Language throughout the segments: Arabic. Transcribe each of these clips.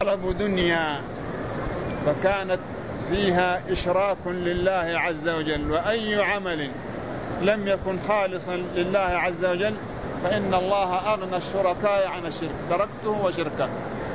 طلب دنيا فكانت فيها إشراك لله عز وجل، وأي عمل لم يكن خالصا لله عز وجل فإن الله أغنى الشركاء عن الشرك، تركته وشركه.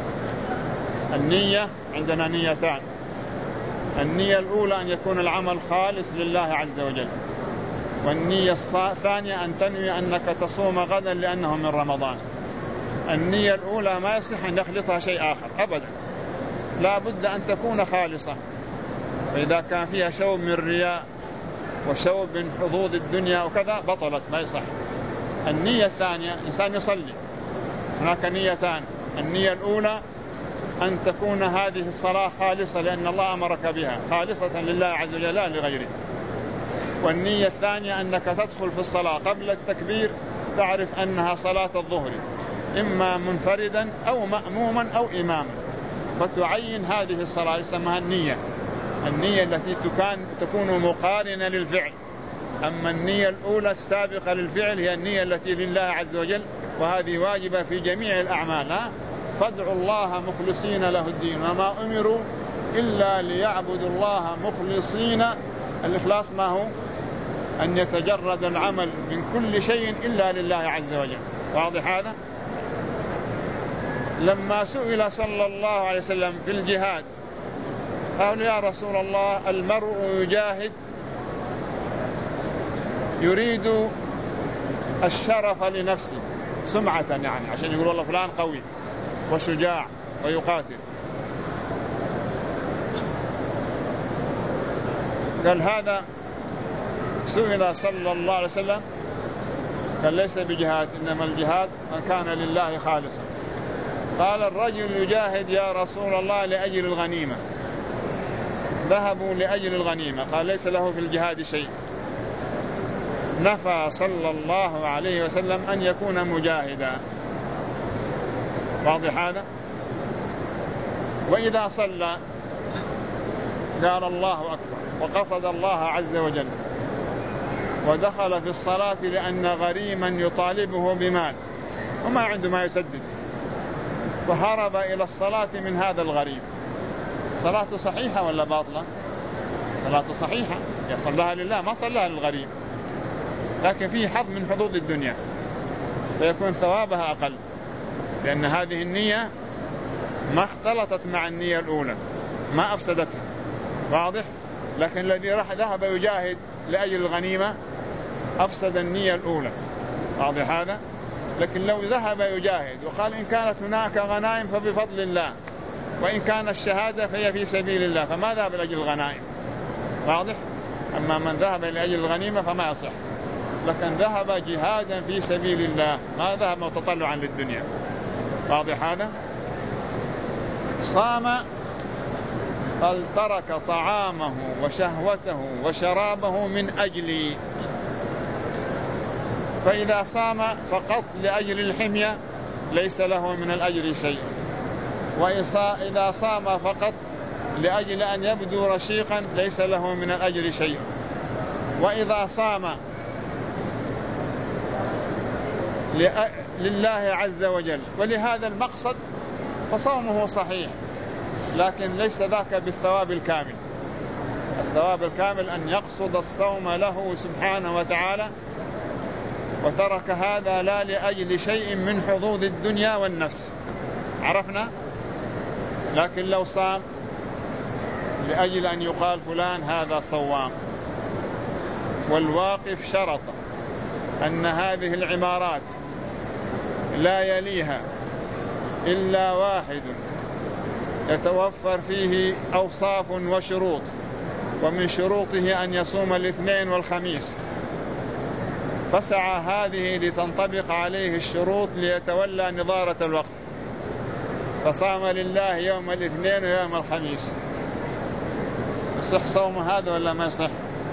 النية عندنا نيتان: النية الأولى أن يكون العمل خالص لله عز وجل، والنية الثانية أن تنوي أنك تصوم غدا لأنه من رمضان. النية الأولى ما يصح أن يخلطها شيء آخر أبدا، لا بد أن تكون خالصة، فإذا كان فيها شوب من رياء وشوب من حظوظ الدنيا وكذا بطلت، ما يصح. النية الثانية إنسان يصلي، هناك نيتان: النية الأولى أن تكون هذه الصلاة خالصة لأن الله أمرك بها، خالصة لله عز وجل لا لغيره. والنية الثانية أنك تدخل في الصلاة قبل التكبير تعرف أنها صلاة الظهر، إما منفردا أو مأموما أو إماما، فتعين هذه الصلاة، اسمها النية. النية التي تكون مقارنة للفعل. أما النية الأولى السابقة للفعل هي النية التي لله عز وجل، وهذه واجبة في جميع الأعمال. فادعوا الله مخلصين له الدين وما أمروا إلا ليعبدوا الله مخلصين. الإخلاص ما هو؟ أن يتجرد العمل من كل شيء إلا لله عز وجل. واضح هذا؟ لما سئل صلى الله عليه وسلم في الجهاد قال: يا رسول الله، المرء يجاهد يريد الشرف لنفسه، سمعة يعني، عشان يقول والله فلان قوي وشجاع ويقاتل. قال هذا سئل صلى الله عليه وسلم قال: ليس بجهاد، إنما الجهاد من كان لله خالصا. قال: الرجل يجاهد يا رسول الله لأجل الغنيمة، ذهبوا لأجل الغنيمة، قال: ليس له في الجهاد شيء. نفى صلى الله عليه وسلم أن يكون مجاهدا. واضح هذا؟ وإذا صلى قال الله أكبر وقصد الله عز وجل ودخل في الصلاة لأن غريما يطالبه بمال وما عنده ما يسدد، فهرب إلى الصلاة من هذا الغريب، صلاته صحيحة ولا باطلة؟ صلاته صحيحة، يصلها لله ما صلها للغريب، لكن فيه حظ من حظوظ الدنيا فيكون ثوابها أقل، لأن هذه النية ما اختلطت مع النية الأولى، ما أفسدتها. واضح؟ لكن الذي راح ذهب يجاهد لأجل الغنيمة أفسد النية الأولى. واضح هذا؟ لكن لو ذهب يجاهد وقال إن كانت هناك غنائم فبفضل الله، وإن كان الشهادة فهي في سبيل الله، فما ذهب لأجل الغنائم. واضح؟ أما من ذهب لأجل الغنيمة فما يصح، لكن ذهب جهادا في سبيل الله، ما ذهب متطلعا للدنيا. واضح هذا؟ صام قال: ترك طعامه وشهوته وشرابه من أجلي. فإذا صام فقط لأجل الحمية ليس له من الأجر شيء، وإذا صام فقط لأجل أن يبدو رشيقا ليس له من الأجر شيء، وإذا صام لله عز وجل ولهذا المقصد فصومه صحيح، لكن ليس ذاك بالثواب الكامل. الثواب الكامل أن يقصد الصوم له سبحانه وتعالى، وترك هذا لا لأجل شيء من حظوظ الدنيا والنفس. عرفنا؟ لكن لو صام لأجل أن يقال فلان هذا صوام، والواقف شرط أن هذه العمارات لا يليها إلا واحد يتوفر فيه أوصاف وشروط، ومن شروطه أن يصوم الاثنين والخميس، فسعى هذه لتنطبق عليه الشروط ليتولى نظارة الوقت، فصام لله يوم الاثنين ويوم الخميس. يصح صوم هذا ولا ما يصح؟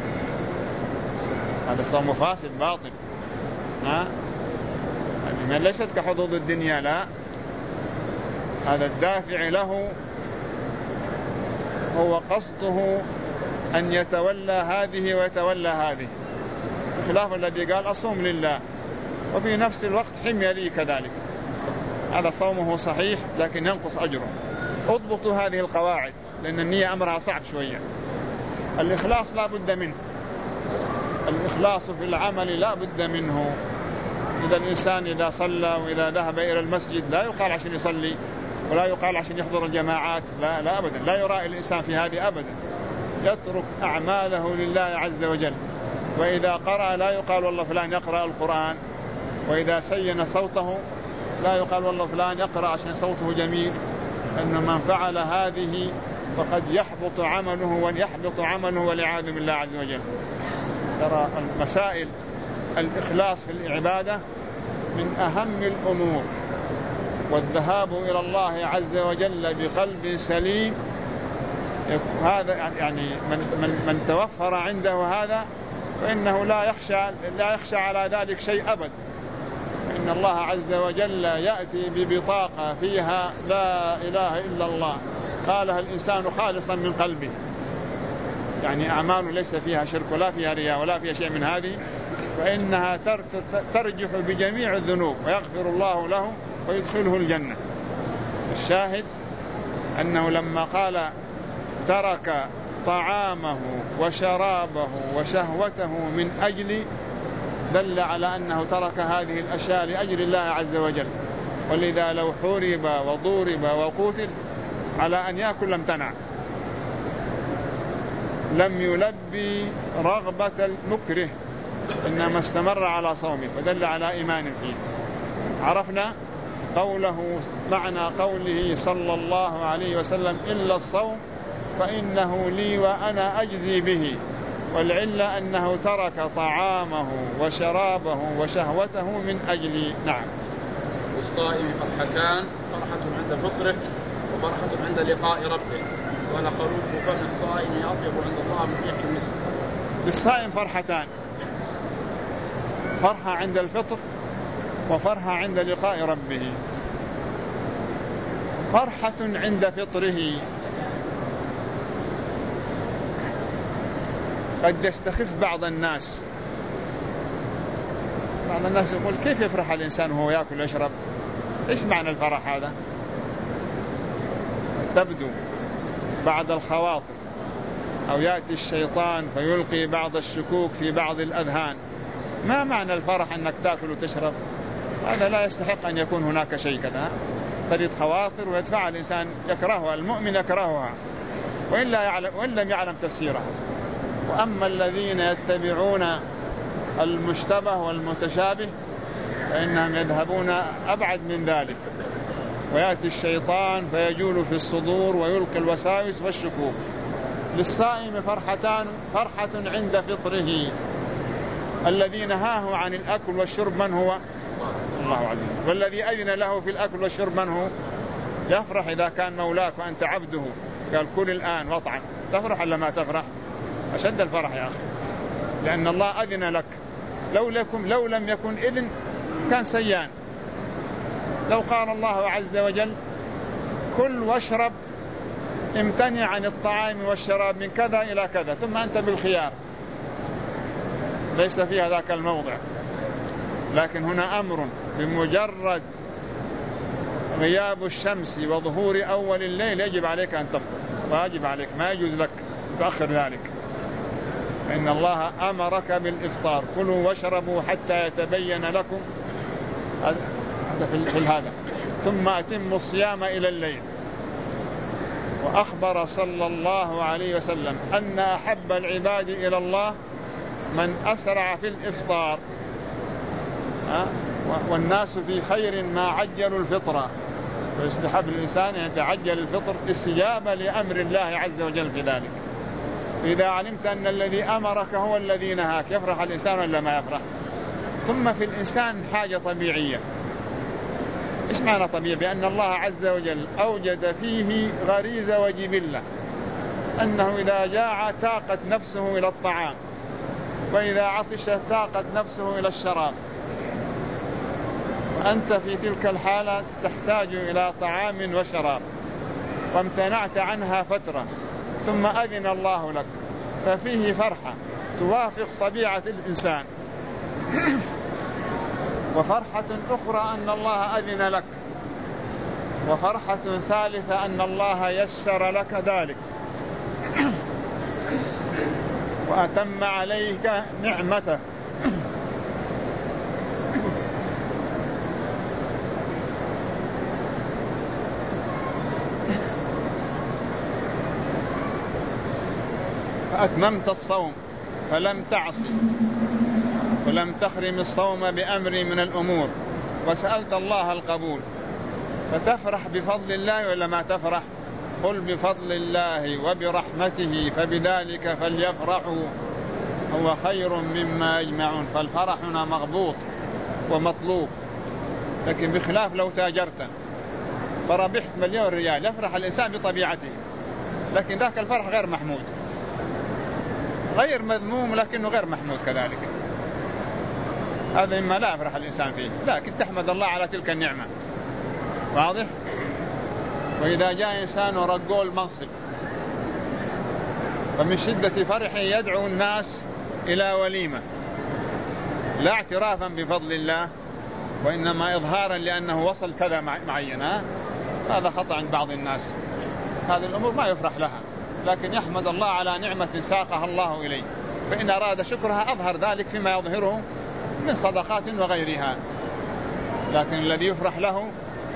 هذا صوم فاسد باطل. من ليست كحظوظ الدنيا، لا، هذا الدافع له هو قصده أن يتولى هذه ويتولى هذه، بخلاف الذي قال أصوم لله وفي نفس الوقت حمي لي كذلك، هذا صومه صحيح لكن ينقص أجره. اضبطوا هذه القواعد، لأن النية أمرها صعب شوية. الإخلاص لا بد منه، الإخلاص في العمل لا بد منه. إذا الإنسان إذا صلى وإذا ذهب إلى المسجد لا يقال عشان يصلي، ولا يقال عشان يحضر الجماعات، لا أبدا، لا يرائي الإنسان في هذه أبدا، يترك أعماله لله عز وجل. وإذا قرأ لا يقال والله فلان يقرأ القرآن، وإذا سين صوته لا يقال والله فلان يقرأ عشان صوته جميل، أن من فعل هذه فقد يحبط عمله والعياذ بالله عز وجل. ترى المسائل الإخلاص في العبادة من أهم الأمور، والذهاب إلى الله عز وجل بقلب سليم، هذا يعني من توفر عنده هذا فإنه لا يخشى على ذلك شيء أبدا. إن الله عز وجل يأتي ببطاقة فيها لا إله إلا الله، قالها الإنسان خالصا من قلبه، يعني أعماله ليس فيها شرك ولا فيها رياء ولا فيها شيء من هذه، فإنها ترجح بجميع الذنوب ويغفر الله له ويدخله الجنة. الشاهد أنه لما قال ترك طعامه وشرابه وشهوته من أجل، دل على أنه ترك هذه الأشياء لأجل الله عز وجل. ولذا لو حورب وضورب وقتل على أن يأكل لامتنع، لم يلبي رغبة المكره، إنما استمر على صومه، ودل على إيمان فيه. عرفنا قوله معنى قوله صلى الله عليه وسلم إلا الصوم فإنه لي وأنا أجزي به، والعلة أنه ترك طعامه وشرابه وشهوته من أجلي. نعم. والصائم فرحتان، فرحة عند فطره وفرحة عند لقاء ربه، ولخروف فم الصائم أطيب عند الله من ريح المسك. للصائم فرحتان، فرحة عند الفطر وفرحة عند لقاء ربه. فرحة عند فطره قد يستخف بعض الناس يقول كيف يفرح الإنسان وهو يأكل ويشرب؟ إيش معنى الفرح هذا؟ تبدو بعد الخواطر، أو يأتي الشيطان فيلقي بعض الشكوك في بعض الأذهان. ما معنى الفرح أنك تأكل وتشرب؟ هذا لا يستحق أن يكون هناك شيء كذا، تريد خواطر ويدفع الإنسان يكرهها، المؤمن يكرهها وإن لم يعلم تفسيرها. وأما الذين يتبعون المشتبه والمتشابه فإنهم يذهبون أبعد من ذلك، ويأتي الشيطان فيجول في الصدور ويلقي الوساوس والشكوك. للصائم فرحتان، فرحة عند فطره. الذي نهاه عن الأكل والشرب من هو؟ الله عز وجل. والذي أذن له في الأكل والشرب من هو؟ يفرح إذا كان مولاك وأنت عبده قال كل الآن واطعم، تفرح ولا ما تفرح؟ أشد الفرح يا أخي، لأن الله أذن لك. لو لم يكن إذن كان سيان. لو قال الله عز وجل كل واشرب، امتنع عن الطعام والشراب من كذا إلى كذا، ثم أنت بالخيار، ليس فيها ذاك الموضع. لكن هنا أمر بمجرد غياب الشمس وظهور أول الليل يجب عليك أن تفطر، واجب عليك، ما يجوز لك تأخر ذلك، إن الله أمرك بالإفطار. كلوا واشربوا حتى يتبين لكم في هذا، ثم أتموا الصيام إلى الليل. وأخبر صلى الله عليه وسلم أن أحب العباد إلى الله من أسرع في الإفطار، والناس في خير ما عجلوا الفطرة، ويستحب الإنسان أن يتعجل الفطر استجابة لأمر الله عز وجل في ذلك. إذا علمت أن الذي أمرك هو الذي نهاك يفرح الإنسان ولا ما يفرح؟ ثم في الإنسان حاجة طبيعية. إيش معنى طبيعي؟ بأن الله عز وجل أوجد فيه غريزة وجبلة، أنه إذا جاع تاقت نفسه إلى الطعام، وإذا عطش تاقت نفسه إلى الشراب، وأنت في تلك الحالة تحتاج إلى طعام وشراب، وامتنعت عنها فترة، ثم أذن الله لك، ففيه فرحة توافق طبيعة الإنسان. وفرحة أخرى أن الله أذن لك، وفرحة ثالثة أن الله يسر لك ذلك وأتم عليك نعمته. فأتممت الصوم فلم تعصي ولم تخرم الصوم بأمر من الأمور وسألت الله القبول، فتفرح بفضل الله ولا ما تفرح؟ قل بفضل الله وبرحمته فبذلك فليفرحوا هو خير مما يجمعون. فالفرح هنا مغبوط ومطلوب، لكن بخلاف لو تاجرت فربحت مليون ريال يفرح الإنسان بطبيعته، لكن ذاك الفرح غير محمود، غير مذموم لكنه غير محمود كذلك. هذا مما لا يفرح الإنسان فيه، لكن تحمد الله على تلك النعمة. واضح؟ وإذا جاء إنسان ورقوا المنصب فمن شدة فرحه يدعو الناس إلى وليمة، لا اعترافا بفضل الله وإنما إظهارا لأنه وصل كذا معين. هذا خطأ عند بعض الناس، هذه الأمور ما يفرح لها، لكن يحمد الله على نعمة ساقها الله إليه، فإن أراد شكرها أظهر ذلك فيما يظهره من صدقات وغيرها. لكن الذي يفرح له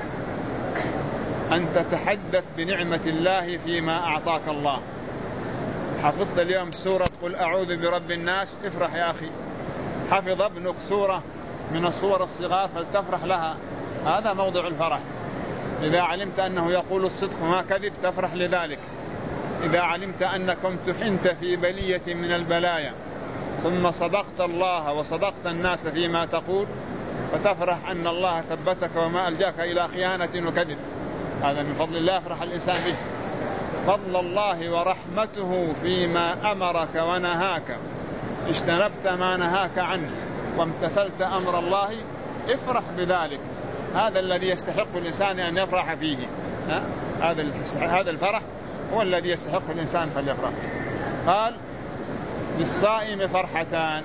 أن تتحدث بنعمة الله فيما أعطاك الله. حفظت اليوم سورة قل أعوذ برب الناس، افرح يا أخي. حفظ ابنك سورة من الصور الصغار فلتفرح لها، هذا موضع الفرح. إذا علمت أنه يقول الصدق ما كذب تفرح لذلك. إذا علمت أنك امتحنت في بلية من البلايا ثم صدقت الله وصدقت الناس فيما تقول فتفرح أن الله ثبتك وما ألجاك إلى خيانة وكذب. هذا من فضل الله يفرح الإنسان به. فضل الله ورحمته فيما أمرك ونهاك، اجتنبت ما نهاك عنه وامتثلت أمر الله، افرح بذلك. هذا الذي يستحق الإنسان أن يفرح فيه. هذا الفرح هو الذي يستحق الإنسان فليفرح. قال للصائم فرحتان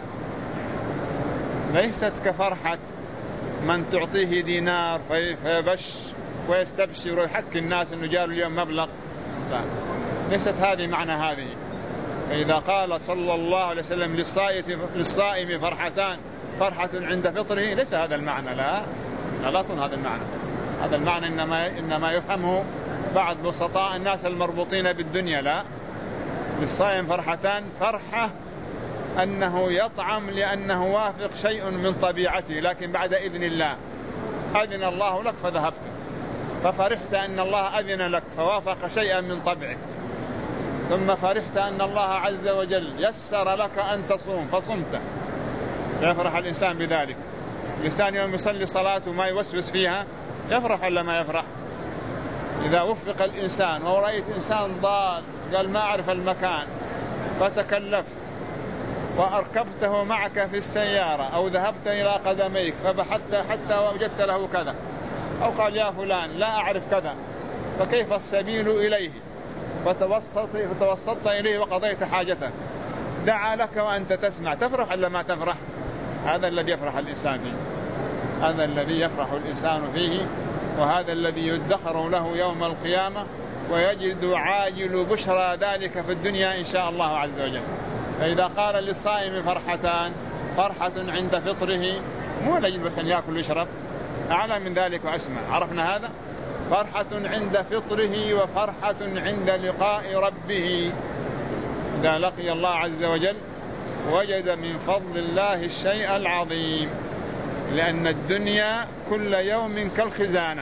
ليست كفرحة من تعطيه دينار فيبش ويستبشر ويحكي الناس أنه جاء اليوم مبلغ، لا، ليست هذه معنى هذه. فإذا قال صلى الله عليه وسلم للصائم فرحتان، فرحة عند فطره، ليس هذا المعنى، لا يكون هذا المعنى. هذا المعنى إنما يفهمه بعض بسطاء الناس المربوطين بالدنيا. لا، للصائم فرحتان، فرحة أنه يطعم لأنه وافق شيء من طبيعته، لكن بعد إذن الله. أذن الله لك فذهبت، ففرحت أن الله أذن لك فوافق شيئا من طبعك، ثم فرحت أن الله عز وجل يسر لك أن تصوم فصمت، يفرح الإنسان بذلك. الإنسان يوم يصلي صلاته ما يوسوس فيها يفرح ولا ما يفرح؟ إذا وفق الإنسان ورأيت إنسان ضال قال ما أعرف المكان فتكلفت وأركبته معك في السيارة أو ذهبت إلى قدميك فبحثت حتى وجدت له كذا، أو قال يا فلان لا أعرف كذا، فكيف السبيل إليه؟ فتوسطت إليه وقضيت حاجته، دعا لك وأنت تسمع، تفرح ولا ما تفرح؟ هذا الذي يفرح الإنسان فيه، هذا الذي يفرح الإنسان فيه، وهذا الذي يدخر له يوم القيامة ويجد عاجل بشرى ذلك في الدنيا إن شاء الله عز وجل. فإذا قال للصائم فرحتان، فرحة عند فطره، مو نجد بس أن يأكل ويشرب، أعلى من ذلك وأسمع. عرفنا هذا؟ فرحة عند فطره وفرحة عند لقاء ربه. إذا لقي الله عز وجل وجد من فضل الله الشيء العظيم، لأن الدنيا كل يوم كالخزانة.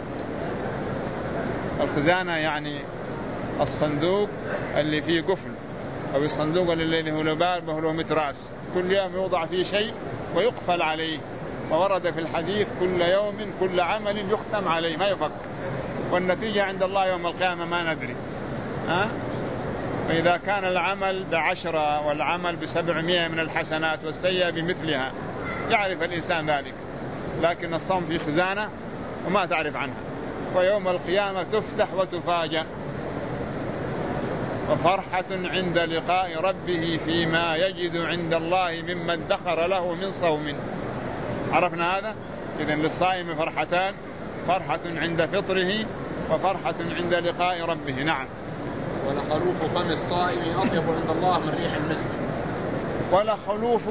الخزانة يعني الصندوق اللي فيه قفل، أو الصندوق الذي هو لباب وهو متراس، كل يوم يوضع فيه شيء ويقفل عليه. وورد في الحديث كل يوم كل عمل يختم عليه ما يفك، والنتيجة عند الله يوم القيامة ما ندري. فإذا كان العمل ب10 والعمل ب700 من الحسنات والسيئة بمثلها يعرف الإنسان ذلك، لكن الصوم في خزانة وما تعرف عنها، ويوم القيامة تفتح وتفاجأ. وفرحة عند لقاء ربه فيما يجد عند الله مما ادخر له من صوم. عرفنا هذا؟ إذن للصائم فرحتان، فرحة عند فطره وفرحة عند لقاء ربه. نعم. ولخلوف فم الصائم أطيب عند الله من ريح المسك. ولخلوف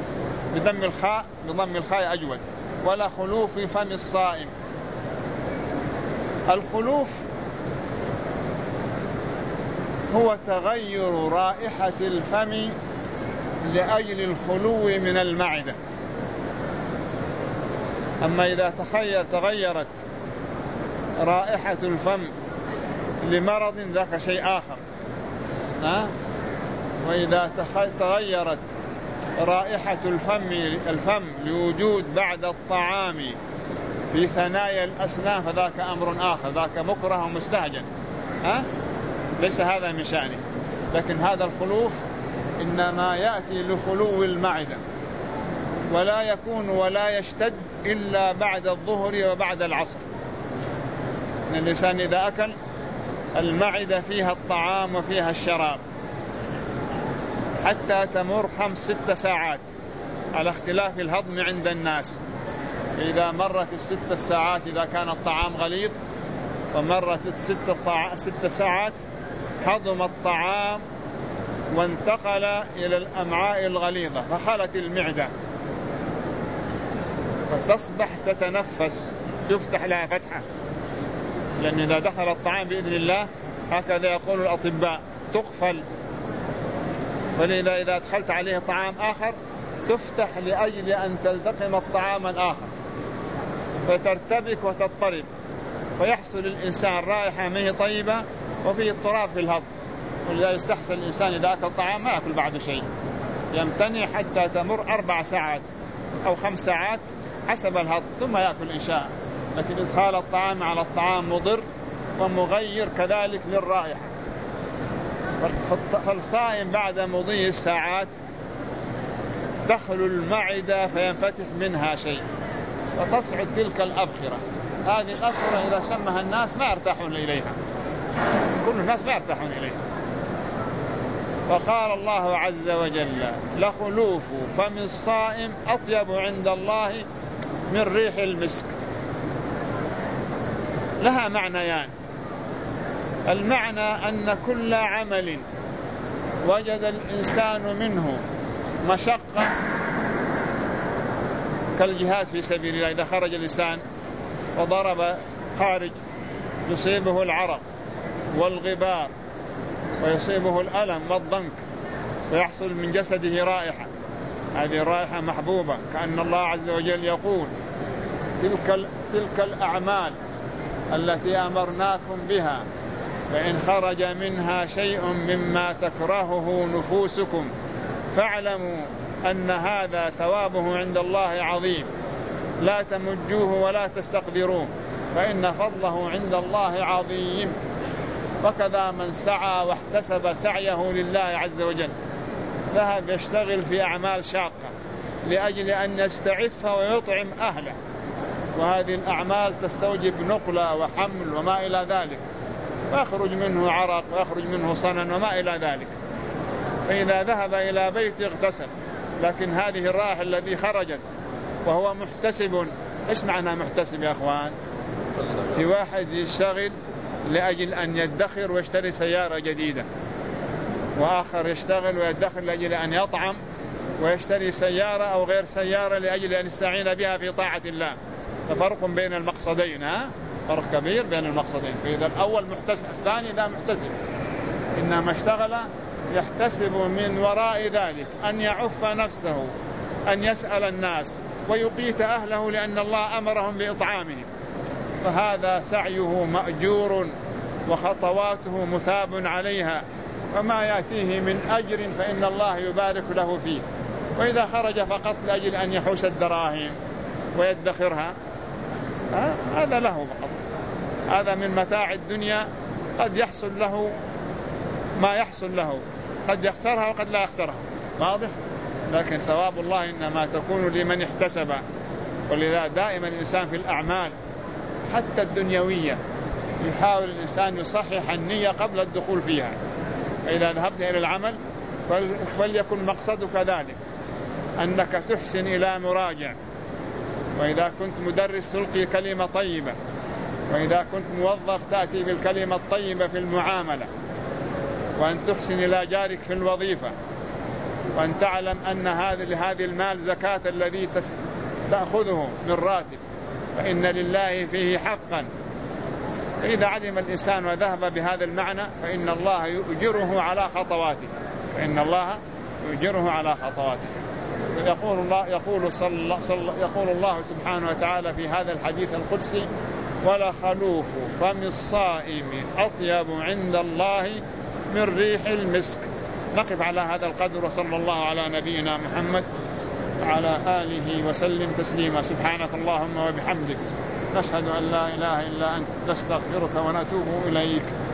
بضم الخاء أجود. ولخلوف فم الصائم. الخلوف هو تغير رائحة الفم لأجل الخلو من المعدة. أما إذا تغيرت رائحة الفم لمرض ذاك شيء آخر. وإذا تغيرت رائحة الفم لوجود بعد الطعام في ثنايا الأسنان فذاك أمر آخر، ذاك مكره ومستهجن. ليس هذا من شأنه. لكن هذا الخلوف إنما يأتي لخلو المعدة، ولا يكون ولا يشتد إلا بعد الظهر وبعد العصر. إن الإنسان إذا أكل المعدة فيها الطعام وفيها الشراب حتى تمر 5-6 ساعات على اختلاف الهضم عند الناس. إذا مرت 6 ساعات إذا كان الطعام غليظ، ومرت 6 ساعات هضم الطعام وانتقل إلى الأمعاء الغليظة فخلت المعدة فتصبح تتنفس، يفتح لها فتحة. لأن إذا دخل الطعام بإذن الله هكذا يقول الأطباء تقفل. ولذا إذا دخلت عليه طعام آخر تفتح لأجل أن تلتقم الطعام الآخر فترتبك وتضطرب، فيحصل الإنسان رائحة ما هي طيبة وفيه اضطراب في الهضم. ولذا يستحسن الإنسان إذا أكل طعام ما يأكل بعد شيء، يمتنع حتى تمر 4 ساعات أو 5 ساعات حسب الهضم ثم يأكل إن شاء. لكن إدخال الطعام على الطعام مضر ومغير كذلك للرائحة. فالصائم بعد مضي الساعات تخلو المعدة فينفتح منها شيء وتصعد تلك الأبخرة. هذه الأبخرة إذا سمها الناس ما يرتاحون إليها، كل الناس ما يرتاحون إليها. فقال الله عز وجل لخلوف فم الصائم أطيب عند الله من ريح المسك. لها معنيان. المعنى أن كل عمل وجد الإنسان منه مشقة كالجهاد في سبيل الله، إذا خرج الإنسان وضرب خارج يصيبه العرق والغبار ويصيبه الألم والضنك ويحصل من جسده رائحة، هذه الرائحة محبوبة، كأن الله عز وجل يقول تلك الأعمال التي أمرناكم بها فإن خرج منها شيء مما تكرهه نفوسكم فاعلموا أن هذا ثوابه عند الله عظيم، لا تمجوه ولا تستقدروه فإن فضله عند الله عظيم. وكذا من سعى واحتسب سعيه لله عز وجل ذهب يشتغل في أعمال شاقة لأجل أن يستعف ويطعم أهله، وهذه الأعمال تستوجب نقلة وحمل وما إلى ذلك، ويخرج منه عرق ويخرج منه صنن وما إلى ذلك. فإذا ذهب إلى بيت اغتسل. لكن هذه الرائحة الذي خرجت وهو محتسب. إيش معنى محتسب يا أخوان؟ في واحد يشتغل لأجل أن يدخر ويشتري سيارة جديدة، وآخر يشتغل ويدخر لأجل أن يطعم ويشتري سيارة أو غير سيارة لأجل أن يستعين بها في طاعة الله. ففرق بين المقصدين، فرق كبير بين المقصدين. فإذا الأول محتسب، الثاني ذا محتسب، إنما اشتغل يحتسب من وراء ذلك أن يعف نفسه، أن يسأل الناس ويقيت أهله لأن الله أمرهم بإطعامهم، فهذا سعيه مأجور وخطواته مثاب عليها، وما يأتيه من أجر فإن الله يبارك له فيه. وإذا خرج فقط لأجل أن يحوش الدراهم ويدخرها هذا له فقط، هذا من متاع الدنيا، قد يحصل له ما يحصل له، قد يخسرها وقد لا يخسرها، واضح؟ لكن ثواب الله إنما تكون لمن احتسب. ولذا دائما الإنسان في الأعمال حتى الدنيوية يحاول الإنسان يصحح النية قبل الدخول فيها. فإذا ذهبت إلى العمل فليكن مقصدك ذلك، أنك تحسن إلى مراجع. وإذا كنت مدرس تلقي كلمة طيبة وإذا كنت موظف تأتي بالكلمة الطيبة في المعاملة، وأن تحسن إلى جارك في الوظيفة، وأن تعلم أن هذه المال زكاة الذي تأخذه من راتب، فإن لله فيه حقا. فإذا علم الإنسان وذهب بهذا المعنى فإن الله يؤجره على خطواته، يقول الله سبحانه وتعالى في هذا الحديث القدسي: ولخلوف فم الصائم أطيب عند الله من ريح المسك. نقف على هذا القدر، وصلى الله على نبينا محمد وعلى آله وسلم تسليما. سبحانك اللهم وبحمدك، نشهد أن لا إله إلا أنت، نستغفرك ونتوب إليك.